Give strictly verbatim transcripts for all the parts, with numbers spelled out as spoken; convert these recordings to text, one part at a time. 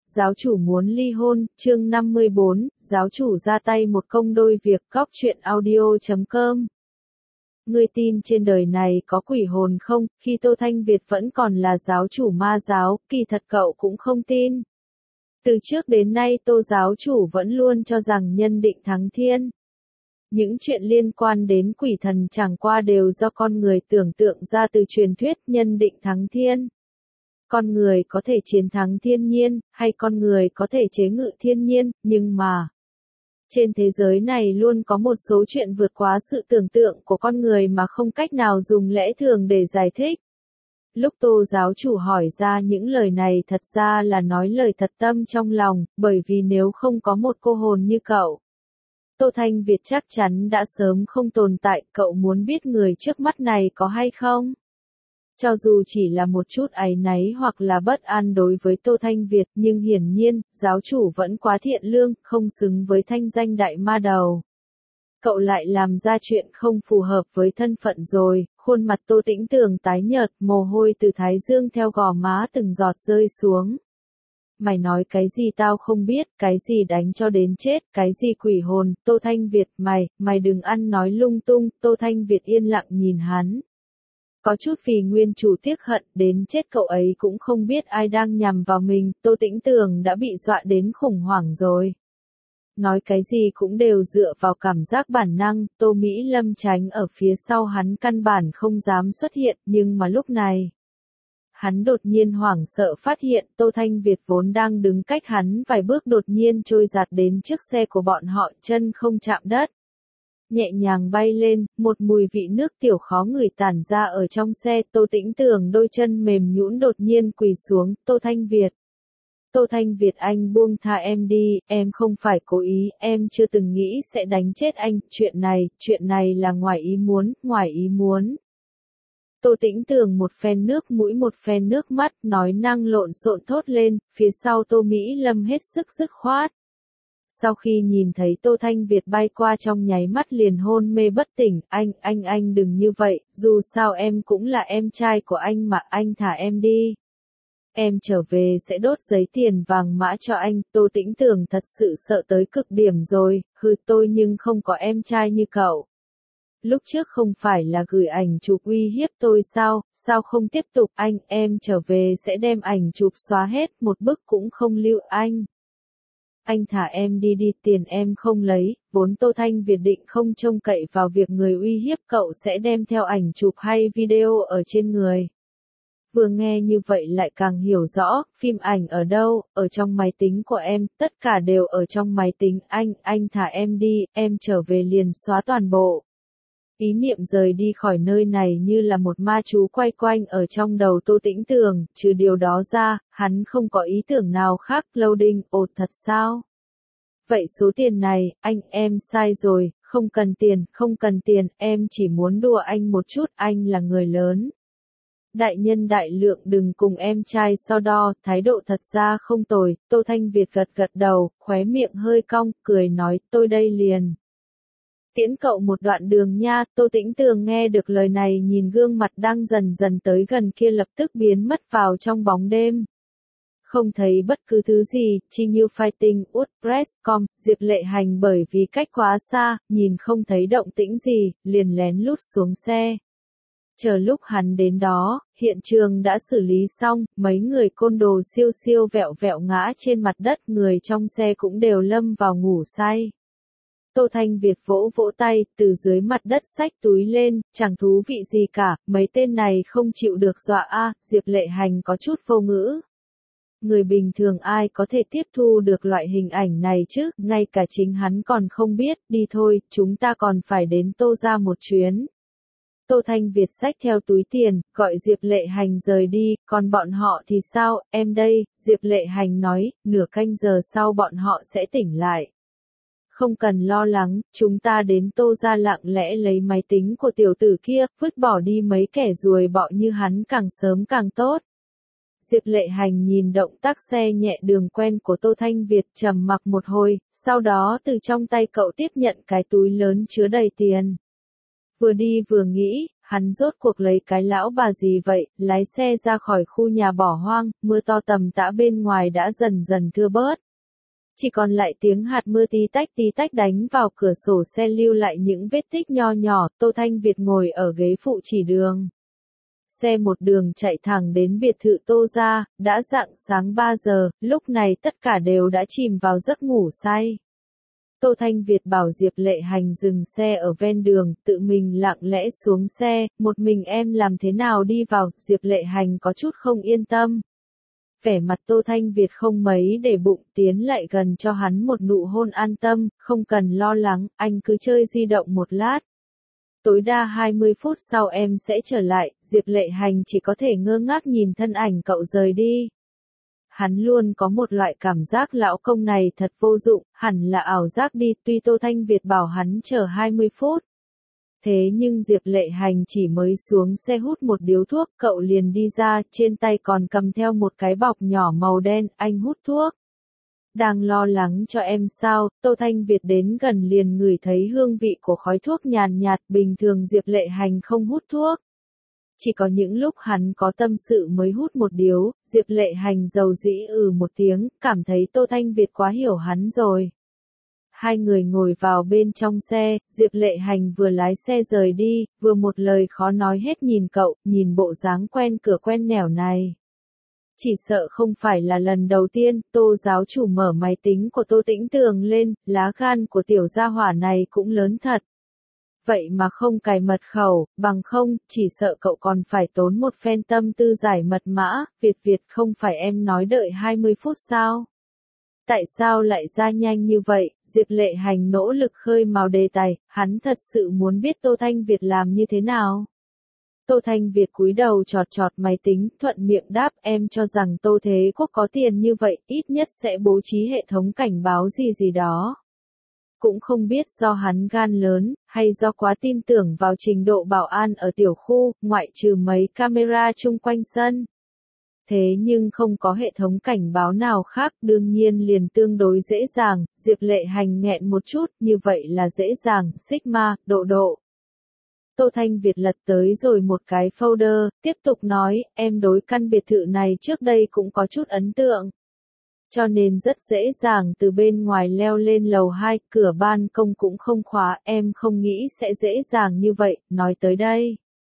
giáo chủ muốn ly hôn, chương năm mươi bốn, giáo chủ ra tay một công đôi việc, góc truyện audio chấm com. Ngươi tin trên đời này có quỷ hồn không? Khi Tô Thanh Việt vẫn còn là giáo chủ ma giáo, kỳ thật cậu cũng không tin. Từ trước đến nay Tô giáo chủ vẫn luôn cho rằng nhân định thắng thiên. Những chuyện liên quan đến quỷ thần chẳng qua đều do con người tưởng tượng ra từ truyền thuyết nhân định thắng thiên. Con người có thể chiến thắng thiên nhiên, hay con người có thể chế ngự thiên nhiên, nhưng mà trên thế giới này luôn có một số chuyện vượt quá sự tưởng tượng của con người mà không cách nào dùng lẽ thường để giải thích. Lúc Tô giáo chủ hỏi ra những lời này thật ra là nói lời thật tâm trong lòng, bởi vì nếu không có một cô hồn như cậu, Tô Thanh Việt chắc chắn đã sớm không tồn tại. Cậu muốn biết người trước mắt này có hay không? Cho dù chỉ là một chút áy náy hoặc là bất an đối với Tô Thanh Việt, nhưng hiển nhiên, giáo chủ vẫn quá thiện lương, không xứng với thanh danh đại ma đầu. Cậu lại làm ra chuyện không phù hợp với thân phận rồi. Khuôn mặt Tô Tĩnh Tường tái nhợt, mồ hôi từ thái dương theo gò má từng giọt rơi xuống. Mày nói cái gì tao không biết, cái gì đánh cho đến chết, cái gì quỷ hồn, Tô Thanh Việt, mày, mày đừng ăn nói lung tung. Tô Thanh Việt yên lặng nhìn hắn. Có chút vì nguyên chủ tiếc hận, đến chết cậu ấy cũng không biết ai đang nhằm vào mình. Tô Tĩnh Tường đã bị dọa đến khủng hoảng rồi. Nói cái gì cũng đều dựa vào cảm giác bản năng. Tô Mỹ Lâm tránh ở phía sau hắn, căn bản không dám xuất hiện, nhưng mà lúc này hắn đột nhiên hoảng sợ phát hiện Tô Thanh Việt vốn đang đứng cách hắn vài bước đột nhiên trôi giạt đến trước xe của bọn họ, chân không chạm đất. Nhẹ nhàng bay lên, một mùi vị nước tiểu khó ngửi tản ra ở trong xe. Tô Tĩnh Tường đôi chân mềm nhũn đột nhiên quỳ xuống. Tô Thanh Việt, Tô Thanh Việt, anh buông tha em đi, em không phải cố ý, em chưa từng nghĩ sẽ đánh chết anh, chuyện này, chuyện này là ngoài ý muốn, ngoài ý muốn. Tô Tĩnh Tường một phen nước mũi một phen nước mắt, nói năng lộn xộn thốt lên, phía sau Tô Mỹ Lâm hết sức dứt khoát. Sau khi nhìn thấy Tô Thanh Việt bay qua trong nháy mắt liền hôn mê bất tỉnh, anh, anh, anh đừng như vậy, dù sao em cũng là em trai của anh mà, anh thả em đi. Em trở về sẽ đốt giấy tiền vàng mã cho anh. Tô Tĩnh Tường thật sự sợ tới cực điểm rồi, hừ, tôi nhưng không có em trai như cậu. Lúc trước không phải là gửi ảnh chụp uy hiếp tôi sao, sao không tiếp tục, anh, em trở về sẽ đem ảnh chụp xóa hết, một bức cũng không lưu anh. Anh thả em đi đi, tiền em không lấy. Vốn Tô Thanh Việt định không trông cậy vào việc người uy hiếp cậu sẽ đem theo ảnh chụp hay video ở trên người. Vừa nghe như vậy lại càng hiểu rõ, phim ảnh ở đâu, ở trong máy tính của em, tất cả đều ở trong máy tính, anh, anh thả em đi, em trở về liền xóa toàn bộ. Ý niệm rời đi khỏi nơi này như là một ma chú quay quanh ở trong đầu Tô Tĩnh Tường, trừ điều đó ra, hắn không có ý tưởng nào khác. Loading, ồ thật sao? Vậy số tiền này, anh, em sai rồi, không cần tiền, không cần tiền, em chỉ muốn đùa anh một chút, anh là người lớn. Đại nhân đại lượng, đừng cùng em trai so đo, thái độ thật ra không tồi. Tô Thanh Việt gật gật đầu, khóe miệng hơi cong, cười nói, tôi đây liền tiễn cậu một đoạn đường nha. Tô Tĩnh Tường nghe được lời này nhìn gương mặt đang dần dần tới gần kia lập tức biến mất vào trong bóng đêm. Không thấy bất cứ thứ gì, chi như fighting, WordPress chấm com, Diệp Lệ Hành bởi vì cách quá xa, nhìn không thấy động tĩnh gì, liền lén lút xuống xe. Chờ lúc hắn đến đó, hiện trường đã xử lý xong, mấy người côn đồ siêu siêu vẹo vẹo ngã trên mặt đất, người trong xe cũng đều lâm vào ngủ say. Tô Thanh Việt vỗ vỗ tay, từ dưới mặt đất xách túi lên, chẳng thú vị gì cả, mấy tên này không chịu được dọa a. Diệp Lệ Hành có chút vô ngữ. Người bình thường ai có thể tiếp thu được loại hình ảnh này chứ, ngay cả chính hắn còn không biết, đi thôi, chúng ta còn phải đến Tô ra một chuyến. Tô Thanh Việt xách theo túi tiền, gọi Diệp Lệ Hành rời đi, còn bọn họ thì sao, em đây, Diệp Lệ Hành nói, nửa canh giờ sau bọn họ sẽ tỉnh lại. Không cần lo lắng, chúng ta đến Tô ra lặng lẽ lấy máy tính của tiểu tử kia, vứt bỏ đi mấy kẻ ruồi bọ như hắn càng sớm càng tốt. Diệp Lệ Hành nhìn động tác xe nhẹ đường quen của Tô Thanh Việt trầm mặc một hồi, sau đó từ trong tay cậu tiếp nhận cái túi lớn chứa đầy tiền. Vừa đi vừa nghĩ, hắn rốt cuộc lấy cái lão bà gì vậy, lái xe ra khỏi khu nhà bỏ hoang, mưa to tầm tã bên ngoài đã dần dần thưa bớt. Chỉ còn lại tiếng hạt mưa tí tách tí tách đánh vào cửa sổ xe lưu lại những vết tích nho nhỏ, Tô Thanh Việt ngồi ở ghế phụ chỉ đường. Xe một đường chạy thẳng đến biệt thự Tô gia, đã rạng sáng ba giờ, lúc này tất cả đều đã chìm vào giấc ngủ say. Tô Thanh Việt bảo Diệp Lệ Hành dừng xe ở ven đường, tự mình lặng lẽ xuống xe, một mình em làm thế nào đi vào, Diệp Lệ Hành có chút không yên tâm. Vẻ mặt Tô Thanh Việt không mấy để bụng, tiến lại gần cho hắn một nụ hôn an tâm, không cần lo lắng, anh cứ chơi di động một lát. Tối đa hai mươi phút sau em sẽ trở lại, Diệp Lệ Hành chỉ có thể ngơ ngác nhìn thân ảnh cậu rời đi. Hắn luôn có một loại cảm giác lão công này thật vô dụng, hẳn là ảo giác đi, tuy Tô Thanh Việt bảo hắn chờ hai mươi phút. Thế nhưng Diệp Lệ Hành chỉ mới xuống xe hút một điếu thuốc, cậu liền đi ra, trên tay còn cầm theo một cái bọc nhỏ màu đen, anh hút thuốc. Đang lo lắng cho em sao, Tô Thanh Việt đến gần liền ngửi thấy hương vị của khói thuốc nhàn nhạt, bình thường Diệp Lệ Hành không hút thuốc. Chỉ có những lúc hắn có tâm sự mới hút một điếu, Diệp Lệ Hành dầu dĩ ừ một tiếng, cảm thấy Tô Thanh Việt quá hiểu hắn rồi. Hai người ngồi vào bên trong xe, Diệp Lệ Hành vừa lái xe rời đi, vừa một lời khó nói hết nhìn cậu, nhìn bộ dáng quen cửa quen nẻo này. Chỉ sợ không phải là lần đầu tiên, Tô giáo chủ mở máy tính của Tô Tĩnh Tường lên, lá gan của tiểu gia hỏa này cũng lớn thật. Vậy mà không cài mật khẩu, bằng không, chỉ sợ cậu còn phải tốn một phen tâm tư giải mật mã, Việt Việt không phải em nói đợi hai mươi phút sao? Tại sao lại ra nhanh như vậy? Diệp Lệ Hành nỗ lực khơi mào đề tài, hắn thật sự muốn biết Tô Thanh Việt làm như thế nào. Tô Thanh Việt cúi đầu chọt chọt máy tính, thuận miệng đáp em cho rằng Tô Thế Quốc có tiền như vậy, ít nhất sẽ bố trí hệ thống cảnh báo gì gì đó. Cũng không biết do hắn gan lớn, hay do quá tin tưởng vào trình độ bảo an ở tiểu khu, ngoại trừ mấy camera chung quanh sân. Thế nhưng không có hệ thống cảnh báo nào khác, đương nhiên liền tương đối dễ dàng, Diệp Lệ Hành nghẹn một chút, như vậy là dễ dàng, Sigma, độ độ. Tô Thanh Việt lật tới rồi một cái folder, tiếp tục nói, em đối căn biệt thự này trước đây cũng có chút ấn tượng. Cho nên rất dễ dàng từ bên ngoài leo lên lầu hai, cửa ban công cũng không khóa, em không nghĩ sẽ dễ dàng như vậy, nói tới đây.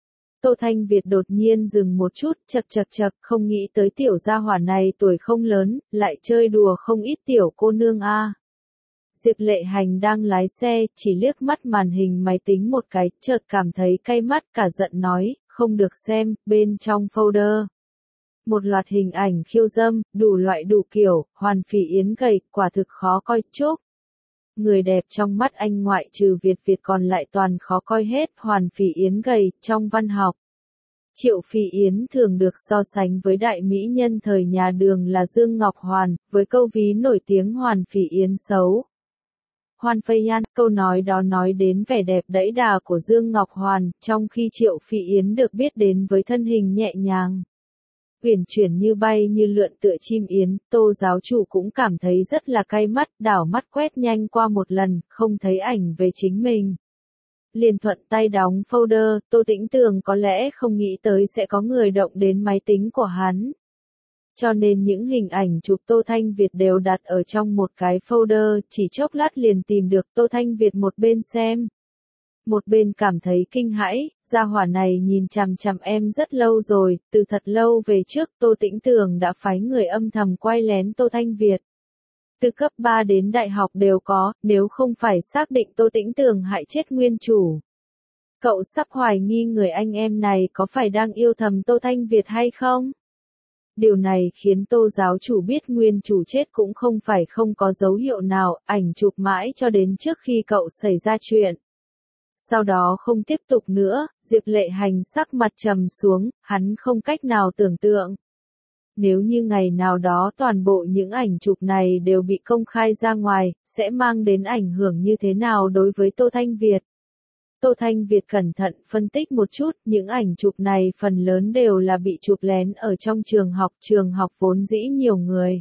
Tô Thanh Việt đột nhiên dừng một chút, chật chật chật, không nghĩ tới tiểu gia hỏa này tuổi không lớn, lại chơi đùa không ít tiểu cô nương a. À. Diệp Lệ Hành đang lái xe, chỉ liếc mắt màn hình máy tính một cái, chợt cảm thấy cay mắt, cả giận nói, không được xem, bên trong folder. Một loạt hình ảnh khiêu dâm, đủ loại đủ kiểu, Hoàn Phỉ Yến gầy, quả thực khó coi chúc. Người đẹp trong mắt anh ngoại trừ Việt Việt còn lại toàn khó coi hết, Hoàn Phỉ Yến gầy, trong văn học. Triệu Phỉ Yến thường được so sánh với đại mỹ nhân thời nhà Đường là Dương Ngọc Hoàn, với câu ví nổi tiếng Hoàn Phỉ Yến xấu. Hoàn Phây Yan, câu nói đó nói đến vẻ đẹp đẫy đà của Dương Ngọc Hoàn, trong khi Triệu Phỉ Yến được biết đến với thân hình nhẹ nhàng. Uyển chuyển như bay như lượn tựa chim yến, Tô giáo chủ cũng cảm thấy rất là cay mắt, đảo mắt quét nhanh qua một lần, không thấy ảnh về chính mình. Liền thuận tay đóng folder, Tô Tĩnh Tường có lẽ không nghĩ tới sẽ có người động đến máy tính của hắn. Cho nên những hình ảnh chụp Tô Thanh Việt đều đặt ở trong một cái folder, chỉ chốc lát liền tìm được Tô Thanh Việt một bên xem. Một bên cảm thấy kinh hãi, gia hỏa này nhìn chằm chằm em rất lâu rồi, từ thật lâu về trước Tô Tĩnh Tường đã phái người âm thầm quay lén Tô Thanh Việt. Từ cấp ba đến đại học đều có, nếu không phải xác định Tô Tĩnh Tường hại chết nguyên chủ. Cậu sắp hoài nghi người anh em này có phải đang yêu thầm Tô Thanh Việt hay không? Điều này khiến Tô giáo chủ biết nguyên chủ chết cũng không phải không có dấu hiệu nào, ảnh chụp mãi cho đến trước khi cậu xảy ra chuyện. Sau đó không tiếp tục nữa, Diệp Lệ Hành sắc mặt trầm xuống, hắn không cách nào tưởng tượng. Nếu như ngày nào đó toàn bộ những ảnh chụp này đều bị công khai ra ngoài, sẽ mang đến ảnh hưởng như thế nào đối với Tô Thanh Việt? Tô Thanh Việt cẩn thận phân tích một chút, những ảnh chụp này phần lớn đều là bị chụp lén ở trong trường học, trường học vốn dĩ nhiều người.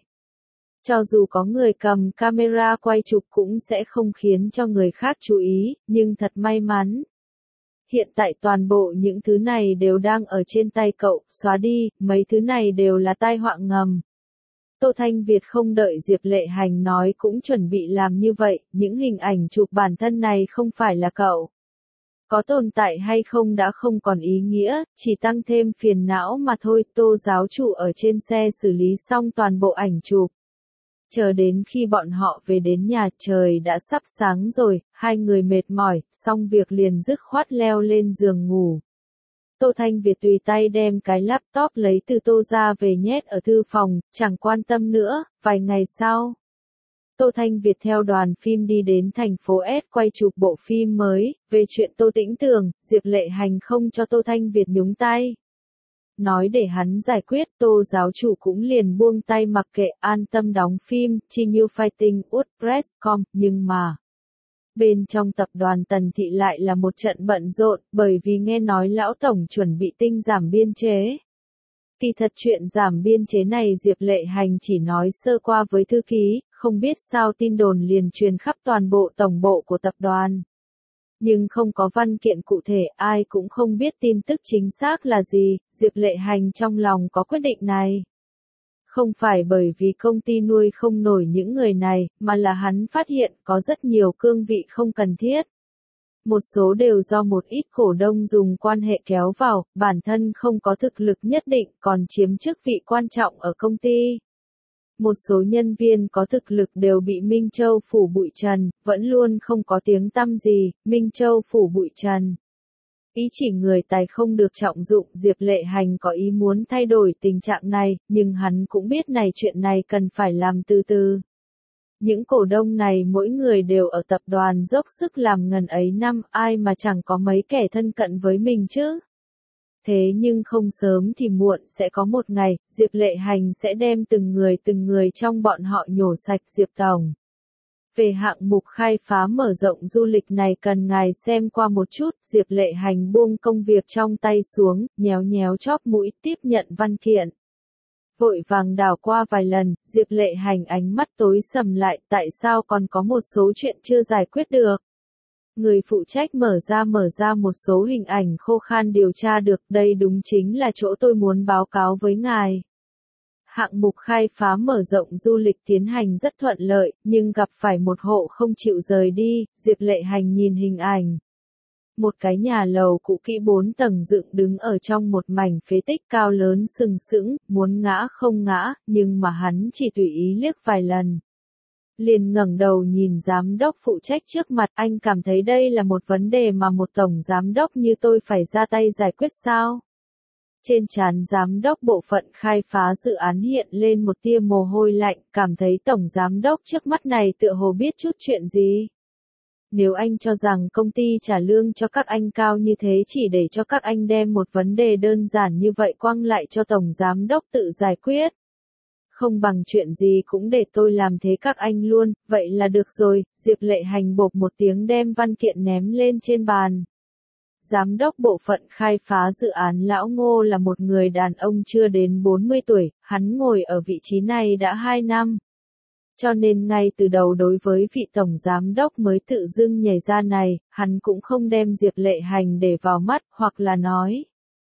Cho dù có người cầm camera quay chụp cũng sẽ không khiến cho người khác chú ý, nhưng thật may mắn. hiện tại toàn bộ những thứ này đều đang ở trên tay cậu, xóa đi, mấy thứ này đều là tai họa ngầm. Tô Thanh Việt không đợi Diệp Lệ Hành nói cũng chuẩn bị làm như vậy, những hình ảnh chụp bản thân này không phải là cậu. Có tồn tại hay không đã không còn ý nghĩa, chỉ tăng thêm phiền não mà thôi. Tô giáo chủ ở trên xe xử lý xong toàn bộ ảnh chụp. Chờ đến khi bọn họ về đến nhà trời đã sắp sáng rồi, hai người mệt mỏi, xong việc liền dứt khoát leo lên giường ngủ. Tô Thanh Việt tùy tay đem cái laptop lấy từ Tô ra về nhét ở thư phòng, chẳng quan tâm nữa. Vài ngày sau, Tô Thanh Việt theo đoàn phim đi đến thành phố S quay chụp bộ phim mới. Về chuyện Tô Tĩnh Tường, Diệp Lệ Hành không cho Tô Thanh Việt nhúng tay. Nói để hắn giải quyết, Tô giáo chủ cũng liền buông tay mặc kệ, an tâm đóng phim, chi nhiêu fighting, WordPress chấm com, nhưng mà bên trong tập đoàn Tần Thị lại là một trận bận rộn, bởi vì nghe nói lão tổng chuẩn bị tinh giảm biên chế. Kỳ thật chuyện giảm biên chế này Diệp Lệ Hành chỉ nói sơ qua với thư ký, không biết sao tin đồn liền truyền khắp toàn bộ tổng bộ của tập đoàn. Nhưng không có văn kiện cụ thể, ai cũng không biết tin tức chính xác là gì. Diệp Lệ Hành trong lòng có quyết định này. Không phải bởi vì công ty nuôi không nổi những người này, mà là hắn phát hiện có rất nhiều cương vị không cần thiết. Một số đều do một ít cổ đông dùng quan hệ kéo vào, bản thân không có thực lực nhất định còn chiếm chức vị quan trọng ở công ty. Một số nhân viên có thực lực đều bị Minh Châu phủ bụi trần, vẫn luôn không có tiếng tăm gì. Minh Châu phủ bụi trần. Ý chỉ người tài không được trọng dụng. Diệp Lệ Hành có ý muốn thay đổi tình trạng này, nhưng hắn cũng biết này chuyện này cần phải làm từ từ. Những cổ đông này mỗi người đều ở tập đoàn dốc sức làm ngần ấy năm, ai mà chẳng có mấy kẻ thân cận với mình chứ. Thế nhưng không sớm thì muộn sẽ có một ngày, Diệp Lệ Hành sẽ đem từng người từng người trong bọn họ nhổ sạch. Diệp Tổng. Về hạng mục khai phá mở rộng du lịch này cần ngài xem qua một chút. Diệp Lệ Hành buông công việc trong tay xuống, nhéo nhéo chóp mũi, tiếp nhận văn kiện. Vội vàng đảo qua vài lần, Diệp Lệ Hành ánh mắt tối sầm lại, tại sao còn có một số chuyện chưa giải quyết được. Người phụ trách mở ra mở ra một số hình ảnh khô khan điều tra được, đây đúng chính là chỗ tôi muốn báo cáo với ngài. Hạng mục khai phá mở rộng du lịch tiến hành rất thuận lợi, nhưng gặp phải một hộ không chịu rời đi. Diệp Lệ Hành nhìn hình ảnh. Một cái nhà lầu cũ kỹ bốn tầng dựng đứng ở trong một mảnh phế tích cao lớn sừng sững, muốn ngã không ngã, nhưng mà hắn chỉ tùy ý liếc vài lần. Liền ngẩng đầu nhìn giám đốc phụ trách trước mặt, anh cảm thấy đây là một vấn đề mà một tổng giám đốc như tôi phải ra tay giải quyết sao? Trên trán giám đốc bộ phận khai phá dự án hiện lên một tia mồ hôi lạnh, cảm thấy tổng giám đốc trước mắt này tựa hồ biết chút chuyện gì. Nếu anh cho rằng công ty trả lương cho các anh cao như thế chỉ để cho các anh đem một vấn đề đơn giản như vậy quăng lại cho tổng giám đốc tự giải quyết. Không bằng chuyện gì cũng để tôi làm thế các anh luôn, vậy là được rồi. Diệp Lệ Hành bộp một tiếng đem văn kiện ném lên trên bàn. Giám đốc bộ phận khai phá dự án Lão Ngô là một người đàn ông chưa đến bốn mươi tuổi, hắn ngồi ở vị trí này đã hai năm. Cho nên ngay từ đầu đối với vị tổng giám đốc mới tự dưng nhảy ra này, hắn cũng không đem Diệp Lệ Hành để vào mắt, hoặc là nói.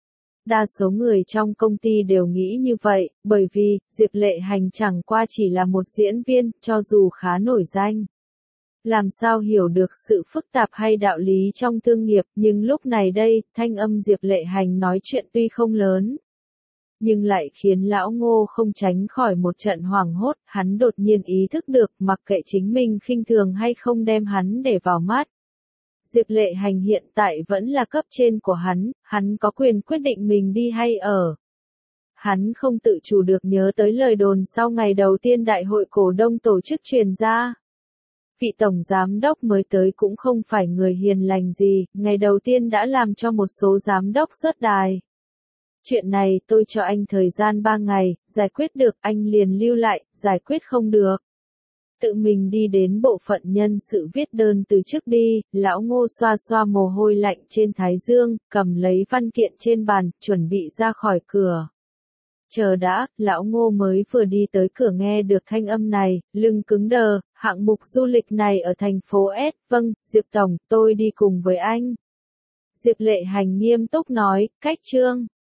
Đa số người trong công ty đều nghĩ như vậy, bởi vì, Diệp Lệ Hành chẳng qua chỉ là một diễn viên, cho dù khá nổi danh. Làm sao hiểu được sự phức tạp hay đạo lý trong thương nghiệp, nhưng lúc này đây, thanh âm Diệp Lệ Hành nói chuyện tuy không lớn. Nhưng lại khiến Lão Ngô không tránh khỏi một trận hoảng hốt, hắn đột nhiên ý thức được mặc kệ chính mình khinh thường hay không đem hắn để vào mắt. Diệp Lệ Hành hiện tại vẫn là cấp trên của hắn, hắn có quyền quyết định mình đi hay ở. Hắn không tự chủ được nhớ tới lời đồn sau ngày đầu tiên đại hội cổ đông tổ chức truyền ra. Vị tổng giám đốc mới tới cũng không phải người hiền lành gì, ngày đầu tiên đã làm cho một số giám đốc rớt đài. Chuyện này tôi cho anh thời gian ba ngày, giải quyết được anh liền lưu lại, giải quyết không được. Tự mình đi đến bộ phận nhân sự viết đơn từ trước đi. Lão Ngô xoa xoa mồ hôi lạnh trên thái dương, cầm lấy văn kiện trên bàn, chuẩn bị ra khỏi cửa. Chờ đã, Lão Ngô mới vừa đi tới cửa nghe được thanh âm này, lưng cứng đờ. Hạng mục du lịch này ở thành phố S, vâng, Diệp Tổng, tôi đi cùng với anh. Diệp Lệ Hành nghiêm túc nói, cách chương.